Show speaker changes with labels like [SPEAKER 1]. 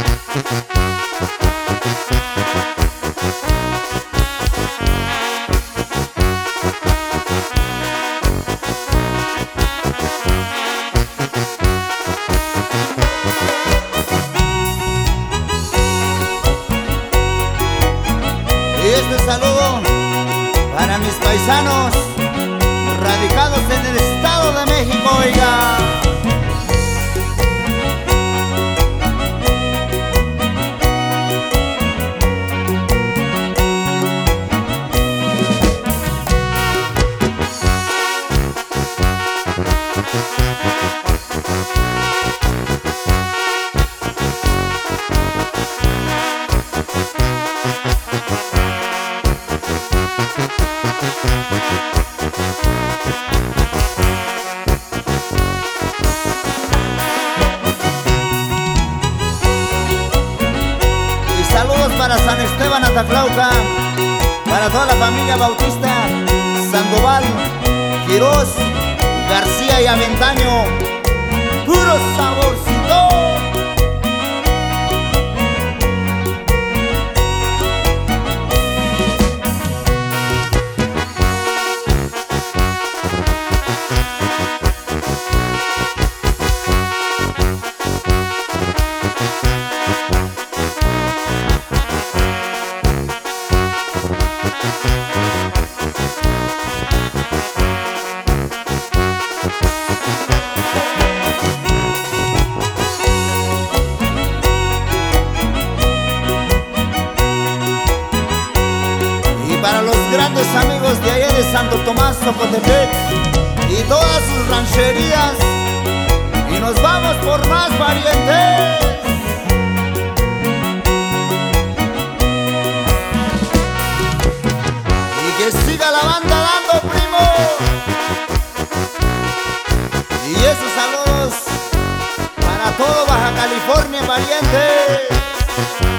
[SPEAKER 1] Y este saludo para mis paisanos radicados en el Estado de México, oiga. Saludos para San Esteban, Ataclauca, para toda la familia Bautista, Sandoval, Quirós, García y Aventaño. ¡Puro saborcito! Para los grandes amigos de allá de Santo Tomás, Zocotepec y todas sus rancherías, y nos vamos por más parientes. Y que siga la banda dando, primo. Y esos saludos para todo Baja California, parientes.